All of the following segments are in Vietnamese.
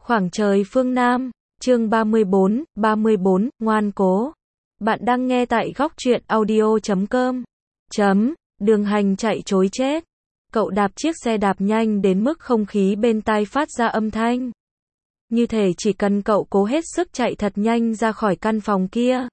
Khoảng trời phương Nam, chương 34, ngoan cố. Bạn đang nghe tại góc truyện audio.com. Đường Hành chạy trối chết. Cậu đạp chiếc xe đạp nhanh đến mức không khí bên tai phát ra âm thanh. Như thể chỉ cần cậu cố hết sức chạy thật nhanh ra khỏi căn phòng kia.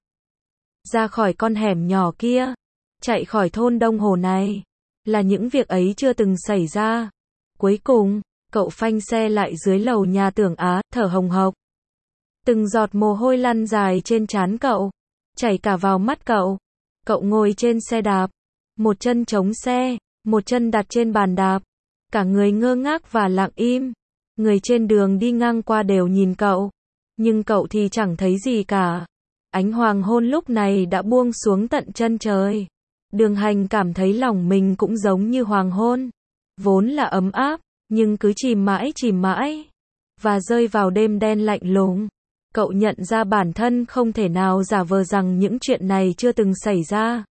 Ra khỏi con hẻm nhỏ kia. Chạy khỏi thôn Đông Hồ này. Là những việc ấy chưa từng xảy ra. Cuối cùng, cậu phanh xe lại dưới lầu nhà Tưởng Á, thở hồng hộc. Từng giọt mồ hôi lăn dài trên trán cậu, chảy cả vào mắt cậu. Cậu ngồi trên xe đạp, một chân chống xe, một chân đặt trên bàn đạp, cả người ngơ ngác và lặng im. Người trên đường đi ngang qua đều nhìn cậu, nhưng cậu thì chẳng thấy gì cả. Ánh hoàng hôn lúc này đã buông xuống tận chân trời. Đường Hành cảm thấy lòng mình cũng giống như hoàng hôn, vốn là ấm áp, nhưng cứ chìm mãi, và rơi vào đêm đen lạnh lùng. Cậu nhận ra bản thân không thể nào giả vờ rằng những chuyện này chưa từng xảy ra.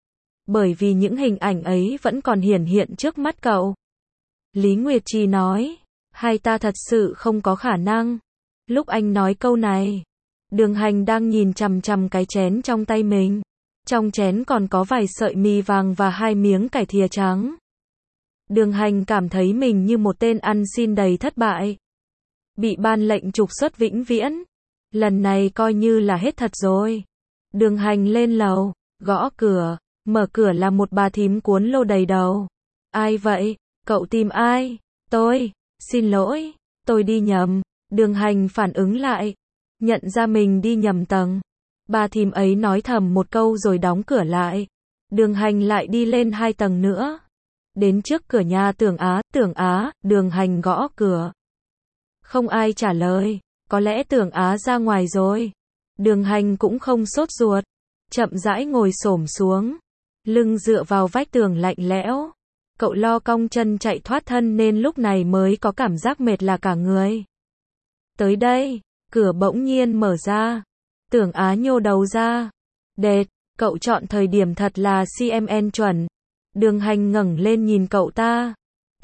Bởi vì những hình ảnh ấy vẫn còn hiển hiện trước mắt cậu. Lý Nguyệt Trì nói, hai ta thật sự không có khả năng. Lúc anh nói câu này, Đường Hành đang nhìn chằm chằm cái chén trong tay mình. Trong chén còn có vài sợi mì vàng và 2 miếng cải thìa trắng. Đường Hành cảm thấy mình như một tên ăn xin đầy thất bại. Bị ban lệnh trục xuất vĩnh viễn. Lần này coi như là hết thật rồi. Đường Hành lên lầu, gõ cửa. Mở cửa là một bà thím cuốn lô đầy đầu. Ai vậy? Cậu tìm ai? Tôi. Xin lỗi, tôi đi nhầm. Đường Hành phản ứng lại. Nhận ra mình đi nhầm tầng. Bà thím ấy nói thầm một câu rồi đóng cửa lại. Đường Hành lại đi lên 2 tầng nữa. Đến trước cửa nhà Tưởng Á, Đường Hành gõ cửa. Không ai trả lời, có lẽ Tưởng Á ra ngoài rồi. Đường Hành cũng không sốt ruột, chậm rãi ngồi xổm xuống, lưng dựa vào vách tường lạnh lẽo. Cậu lo cong chân chạy thoát thân nên lúc này mới có cảm giác mệt là cả người. Tới đây, cửa bỗng nhiên mở ra. Tưởng Á nhô đầu ra. Đệt, cậu chọn thời điểm thật là CMN chuẩn. Đường Hành ngẩng lên nhìn cậu ta.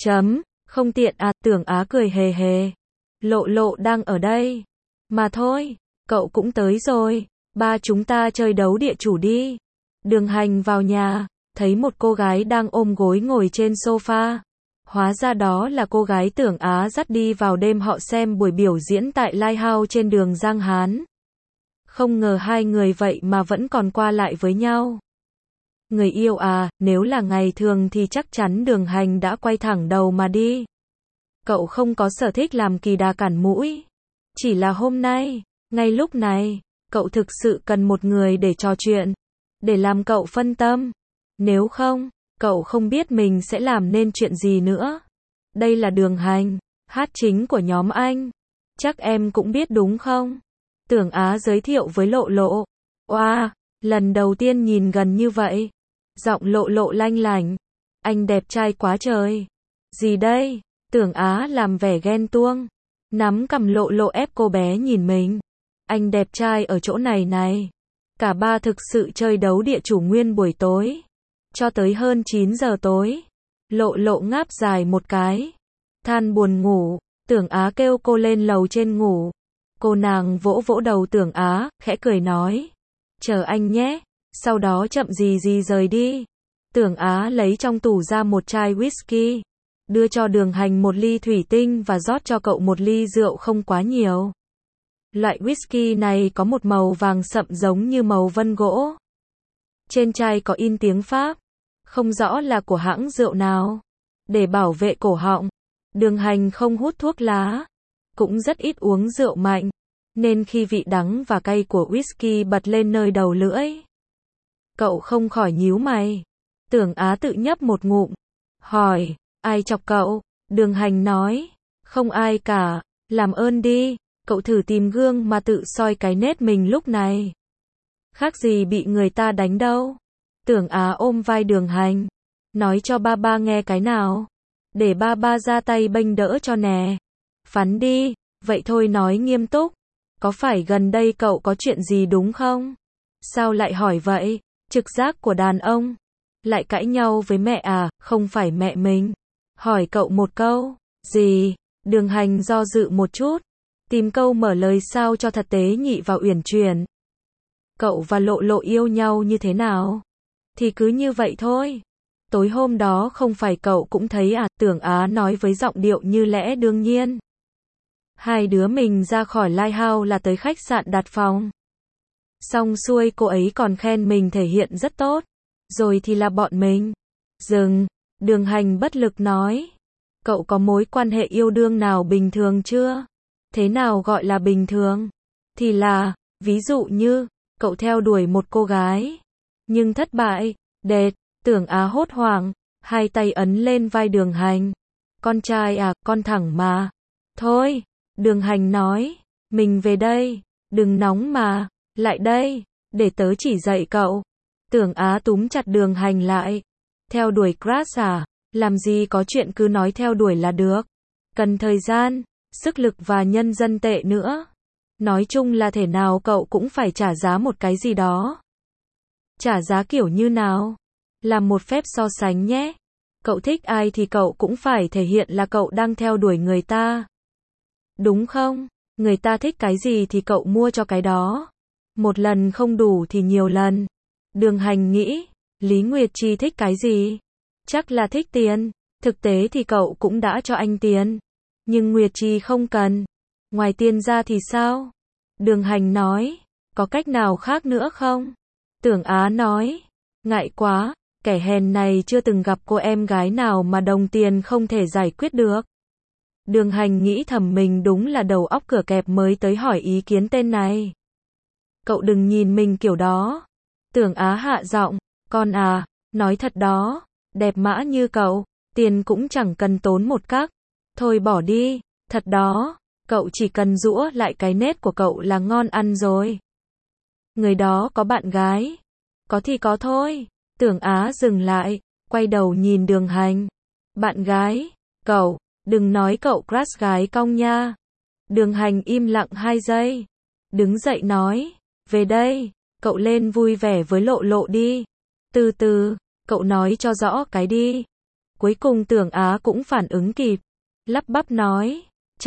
Không tiện à, Tưởng Á cười hề hề. Lộ đang ở đây. Mà thôi, cậu cũng tới rồi. Ba chúng ta chơi đấu địa chủ đi. Đường Hành vào nhà, thấy một cô gái đang ôm gối ngồi trên sofa. Hóa ra đó là cô gái Tưởng Á dắt đi vào đêm họ xem buổi biểu diễn tại Lighthouse trên đường Giang Hán. Không ngờ hai người vậy mà vẫn còn qua lại với nhau. Người yêu à, nếu là ngày thường thì chắc chắn Đường Hành đã quay thẳng đầu mà đi. Cậu không có sở thích làm kỳ đà cản mũi. Chỉ là hôm nay, ngay lúc này, cậu thực sự cần một người để trò chuyện, để làm cậu phân tâm. Nếu không, cậu không biết mình sẽ làm nên chuyện gì nữa. Đây là Đường Hành, hát chính của nhóm anh. Chắc em cũng biết đúng không? Tưởng Á giới thiệu với Lộ. Oa, lần đầu tiên nhìn gần như vậy. Giọng Lộ lanh lảnh. Anh đẹp trai quá trời. Gì đây? Tưởng Á làm vẻ ghen tuông. Nắm cằm Lộ ép cô bé nhìn mình. Anh đẹp trai ở chỗ này này. Cả ba thực sự chơi đấu địa chủ nguyên buổi tối. Cho tới hơn 9 giờ tối. Lộ ngáp dài một cái. Than buồn ngủ. Tưởng Á kêu cô lên lầu trên ngủ. Cô nàng vỗ đầu Tưởng Á, khẽ cười nói. Chờ anh nhé. Sau đó chậm gì rời đi. Tưởng Á lấy trong tủ ra một chai whisky. Đưa cho Đường Hành một ly thủy tinh và rót cho cậu một ly rượu không quá nhiều. Loại whisky này có một màu vàng sậm giống như màu vân gỗ. Trên chai có in tiếng Pháp. Không rõ là của hãng rượu nào. Để bảo vệ cổ họng, Đường Hành không hút thuốc lá. Cũng rất ít uống rượu mạnh. Nên khi vị đắng và cay của whisky bật lên nơi đầu lưỡi, cậu không khỏi nhíu mày. Tưởng Á tự nhấp một ngụm. Hỏi, ai chọc cậu? Đường Hành nói, không ai cả. Làm ơn đi, cậu thử tìm gương mà tự soi cái nét mình lúc này. Khác gì bị người ta đánh đâu. Tưởng Á ôm vai Đường Hành. Nói cho ba nghe cái nào. Để ba ra tay bênh đỡ cho nè. Phắn đi, vậy thôi nói nghiêm túc. Có phải gần đây cậu có chuyện gì đúng không? Sao lại hỏi vậy? Trực giác của đàn ông. Lại cãi nhau với mẹ à? Không phải mẹ mình. Hỏi cậu một câu. Gì? Đường Hành do dự một chút. Tìm câu mở lời sao cho thật tế nhị và uyển chuyển. Cậu và Lộ Lộ yêu nhau như thế nào? Thì cứ như vậy thôi. Tối hôm đó không phải cậu cũng thấy à, Tưởng Á nói với giọng điệu như lẽ đương nhiên. Hai đứa mình ra khỏi Lighthouse là tới khách sạn đặt phòng. Xong xuôi cô ấy còn khen mình thể hiện rất tốt. Rồi thì là bọn mình. Dừng, Đường Hành bất lực nói. Cậu có mối quan hệ yêu đương nào bình thường chưa? Thế nào gọi là bình thường? Thì là, ví dụ như, cậu theo đuổi một cô gái. Nhưng thất bại, đệt, Tưởng Á hốt hoảng, hai tay ấn lên vai Đường Hành. Con trai à, con thẳng mà. Thôi, Đường Hành nói, mình về đây, đừng nóng mà, lại đây, để tớ chỉ dạy cậu. Tưởng Á túm chặt Đường Hành lại. Theo đuổi crush à, làm gì có chuyện cứ nói theo đuổi là được. Cần thời gian, sức lực và nhân dân tệ nữa. Nói chung là thể nào cậu cũng phải trả giá một cái gì đó. Trả giá kiểu như nào? Làm một phép so sánh nhé. Cậu thích ai thì cậu cũng phải thể hiện là cậu đang theo đuổi người ta. Đúng không? Người ta thích cái gì thì cậu mua cho cái đó. Một lần không đủ thì nhiều lần. Đường Hành nghĩ, Lý Nguyệt Chi thích cái gì? Chắc là thích tiền. Thực tế thì cậu cũng đã cho anh tiền. Nhưng Nguyệt Chi không cần. Ngoài tiền ra thì sao? Đường Hành nói, có cách nào khác nữa không? Tưởng Á nói, ngại quá, kẻ hèn này chưa từng gặp cô em gái nào mà đồng tiền không thể giải quyết được. Đường Hành nghĩ thầm mình đúng là đầu óc cửa kẹp mới tới hỏi ý kiến tên này. Cậu đừng nhìn mình kiểu đó. Tưởng Á hạ giọng, con à, nói thật đó, đẹp mã như cậu, tiền cũng chẳng cần tốn một các. Thôi bỏ đi, thật đó, cậu chỉ cần giũa lại cái nết của cậu là ngon ăn rồi. Người đó có bạn gái. Có thì có thôi. Tưởng Á dừng lại, quay đầu nhìn Đường Hành. Bạn gái, cậu, đừng nói cậu crush gái cong nha. Đường Hành im lặng 2 giây. Đứng dậy nói, về đây, cậu lên vui vẻ với Lộ Lộ đi. Từ từ, cậu nói cho rõ cái đi. Cuối cùng Tưởng Á cũng phản ứng kịp. Lắp bắp nói,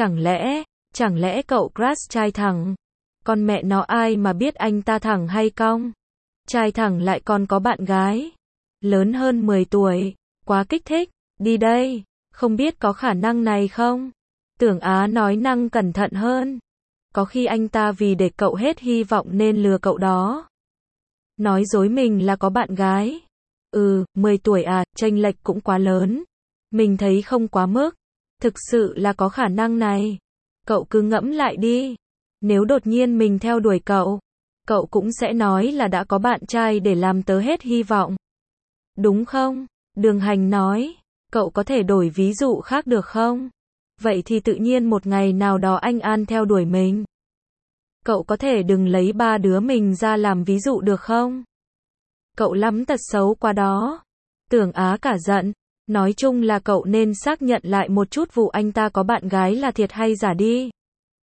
chẳng lẽ cậu crush trai thẳng? Con mẹ nó ai mà biết anh ta thẳng hay cong? Trai thẳng lại còn có bạn gái. Lớn hơn 10 tuổi, quá kích thích, đi đây, không biết có khả năng này không? Tưởng Á nói năng cẩn thận hơn. Có khi anh ta vì để cậu hết hy vọng nên lừa cậu đó. Nói dối mình là có bạn gái. 10 tuổi à, chênh lệch cũng quá lớn. Mình thấy không quá mức. Thực sự là có khả năng này. Cậu cứ ngẫm lại đi. Nếu đột nhiên mình theo đuổi cậu, cậu cũng sẽ nói là đã có bạn trai để làm tớ hết hy vọng. Đúng không? Đường Hành nói, cậu có thể đổi ví dụ khác được không? Vậy thì tự nhiên một ngày nào đó anh An theo đuổi mình. Cậu có thể đừng lấy 3 đứa mình ra làm ví dụ được không? Cậu lắm tật xấu quá đó. Tưởng Á cả giận. Nói chung là cậu nên xác nhận lại một chút vụ anh ta có bạn gái là thiệt hay giả đi.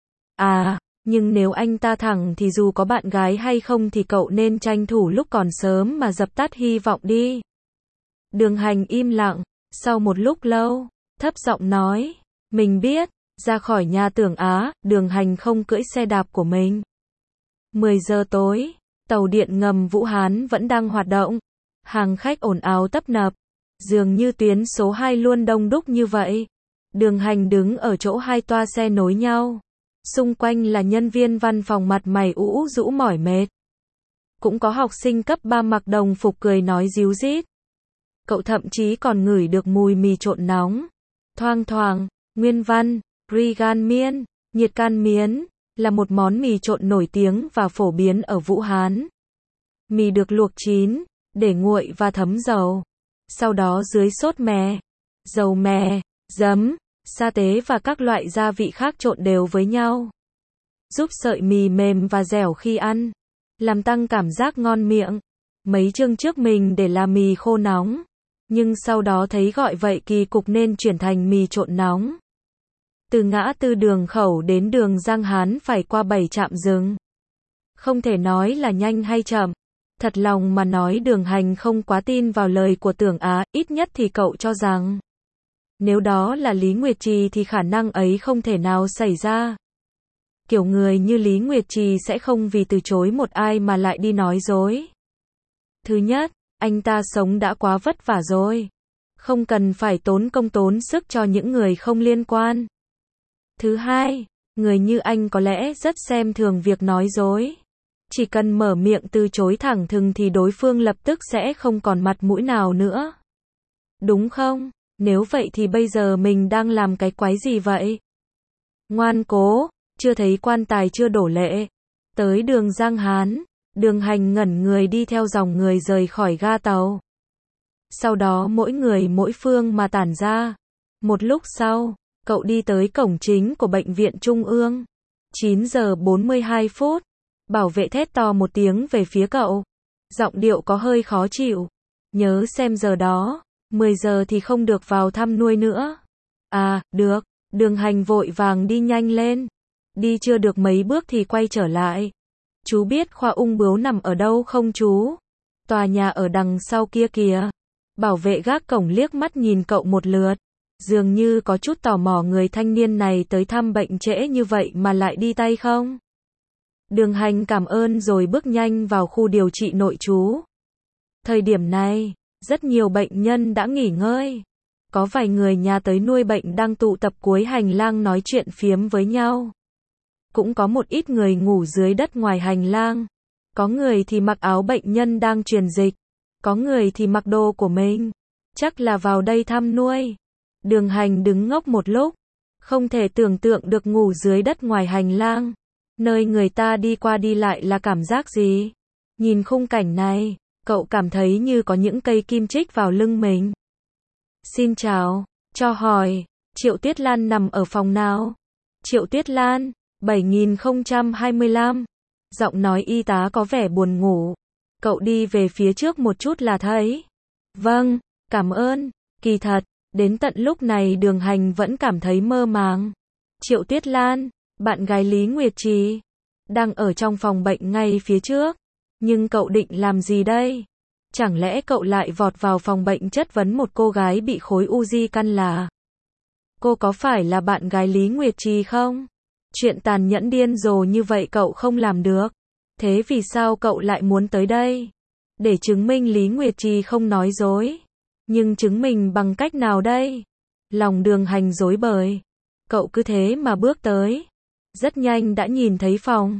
À, nhưng nếu anh ta thẳng thì dù có bạn gái hay không thì cậu nên tranh thủ lúc còn sớm mà dập tắt hy vọng đi. Đường Hành im lặng, sau một lúc lâu, thấp giọng nói, mình biết. Ra khỏi nhà Tưởng Á, Đường Hành không cưỡi xe đạp của mình. 10 giờ tối, tàu điện ngầm Vũ Hán vẫn đang hoạt động. Hàng khách ồn ào tấp nập. Dường như tuyến số 2 luôn đông đúc như vậy. Đường Hành đứng ở chỗ 2 toa xe nối nhau. Xung quanh là nhân viên văn phòng mặt mày ủ rũ mỏi mệt. Cũng có học sinh cấp 3 mặc đồng phục cười nói ríu rít. Cậu thậm chí còn ngửi được mùi mì trộn nóng. Thoang thoảng, Nguyên Văn, Rigan Miên, Nhiệt Can Miến, là một món mì trộn nổi tiếng và phổ biến ở Vũ Hán. Mì được luộc chín, để nguội và thấm dầu. Sau đó dưới sốt mè, dầu mè, giấm, sa tế và các loại gia vị khác trộn đều với nhau. Giúp sợi mì mềm và dẻo khi ăn. Làm tăng cảm giác ngon miệng. Mấy chương trước mình để là mì khô nóng. Nhưng sau đó thấy gọi vậy kỳ cục nên chuyển thành mì trộn nóng. Từ ngã tư Đường Khẩu đến đường Giang Hán phải qua 7 trạm dừng. Không thể nói là nhanh hay chậm. Thật lòng mà nói Đường Hành không quá tin vào lời của Tưởng Á, ít nhất thì cậu cho rằng nếu đó là Lý Nguyệt Trì thì khả năng ấy không thể nào xảy ra. Kiểu người như Lý Nguyệt Trì sẽ không vì từ chối một ai mà lại đi nói dối. Thứ nhất, anh ta sống đã quá vất vả rồi. Không cần phải tốn công tốn sức cho những người không liên quan. Thứ hai, người như anh có lẽ rất xem thường việc nói dối. Chỉ cần mở miệng từ chối thẳng thừng thì đối phương lập tức sẽ không còn mặt mũi nào nữa. Đúng không? Nếu vậy thì bây giờ mình đang làm cái quái gì vậy? Ngoan cố, chưa thấy quan tài chưa đổ lệ. Tới đường Giang Hán, Đường Hành ngẩn người đi theo dòng người rời khỏi ga tàu. Sau đó mỗi người mỗi phương mà tản ra. Một lúc sau, cậu đi tới cổng chính của bệnh viện Trung ương. 9 giờ 42 phút. Bảo vệ thét to một tiếng về phía cậu. Giọng điệu có hơi khó chịu. Nhớ xem giờ đó, 10 giờ thì không được vào thăm nuôi nữa. À, được. Đường Hành vội vàng đi nhanh lên. Đi chưa được mấy bước thì quay trở lại. Chú biết khoa ung bướu nằm ở đâu không chú? Tòa nhà ở đằng sau kia kìa. Bảo vệ gác cổng liếc mắt nhìn cậu một lượt. Dường như có chút tò mò người thanh niên này tới thăm bệnh trễ như vậy mà lại đi tay không? Đường Hành cảm ơn rồi bước nhanh vào khu điều trị nội trú. Thời điểm này, rất nhiều bệnh nhân đã nghỉ ngơi. Có vài người nhà tới nuôi bệnh đang tụ tập cuối hành lang nói chuyện phiếm với nhau. Cũng có một ít người ngủ dưới đất ngoài hành lang. Có người thì mặc áo bệnh nhân đang truyền dịch. Có người thì mặc đồ của mình. Chắc là vào đây thăm nuôi. Đường Hành đứng ngốc một lúc. Không thể tưởng tượng được ngủ dưới đất ngoài hành lang. Nơi người ta đi qua đi lại là cảm giác gì? Nhìn khung cảnh này, cậu cảm thấy như có những cây kim chích vào lưng mình. Xin chào, cho hỏi, Triệu Tuyết Lan nằm ở phòng nào? Triệu Tuyết Lan, 7025. Giọng nói y tá có vẻ buồn ngủ. Cậu đi về phía trước một chút là thấy. Vâng, cảm ơn. Kỳ thật, đến tận lúc này Đường Hành vẫn cảm thấy mơ màng. Triệu Tuyết Lan, bạn gái Lý Nguyệt Trì, đang ở trong phòng bệnh ngay phía trước. Nhưng cậu định làm gì đây? Chẳng lẽ cậu lại vọt vào phòng bệnh chất vấn một cô gái bị khối u di căn là? Cô có phải là bạn gái Lý Nguyệt Trì không? Chuyện tàn nhẫn điên rồ như vậy cậu không làm được. Thế vì sao cậu lại muốn tới đây? Để chứng minh Lý Nguyệt Trì không nói dối. Nhưng chứng minh bằng cách nào đây? Lòng Đường Hành rối bời. Cậu cứ thế mà bước tới. Rất nhanh đã nhìn thấy phòng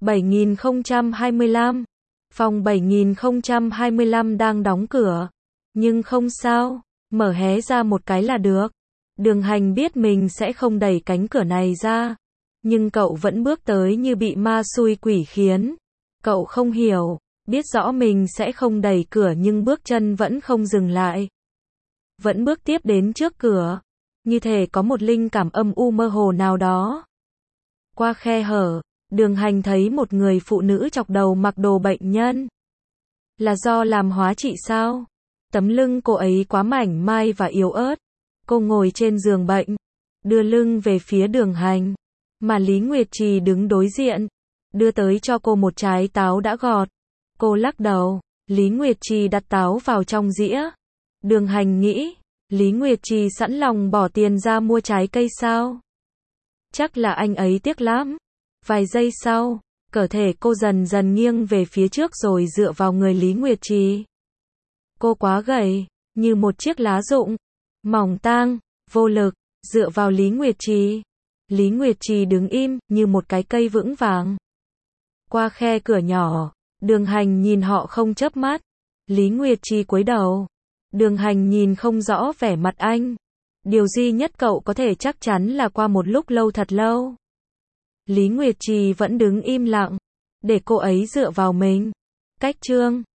7025. Phòng 7025 đang đóng cửa. Nhưng không sao, mở hé ra một cái là được. Đường Hành biết mình sẽ không đẩy cánh cửa này ra. Nhưng cậu vẫn bước tới như bị ma xui quỷ khiến. Cậu không hiểu, biết rõ mình sẽ không đẩy cửa nhưng bước chân vẫn không dừng lại. Vẫn bước tiếp đến trước cửa. Như thể có một linh cảm âm u mơ hồ nào đó. Qua khe hở, Đường Hành thấy một người phụ nữ chọc đầu mặc đồ bệnh nhân. Là do làm hóa trị sao? Tấm lưng cô ấy quá mảnh mai và yếu ớt. Cô ngồi trên giường bệnh, đưa lưng về phía Đường Hành. Mà Lý Nguyệt Trì đứng đối diện, đưa tới cho cô một trái táo đã gọt. Cô lắc đầu, Lý Nguyệt Trì đặt táo vào trong dĩa. Đường Hành nghĩ, Lý Nguyệt Trì sẵn lòng bỏ tiền ra mua trái cây sao? Chắc là anh ấy tiếc lắm. Vài giây sau, cơ thể cô dần dần nghiêng về phía trước rồi dựa vào người Lý Nguyệt Trì. Cô quá gầy, như một chiếc lá rụng, mỏng tang, vô lực, dựa vào Lý Nguyệt Trì. Lý Nguyệt Trì đứng im, như một cái cây vững vàng. Qua khe cửa nhỏ, Đường Hành nhìn họ không chớp mắt. Lý Nguyệt Trì cúi đầu. Đường Hành nhìn không rõ vẻ mặt anh. Điều duy nhất cậu có thể chắc chắn là qua một lúc lâu thật lâu. Lý Nguyệt Trì vẫn đứng im lặng, để cô ấy dựa vào mình. Cách chương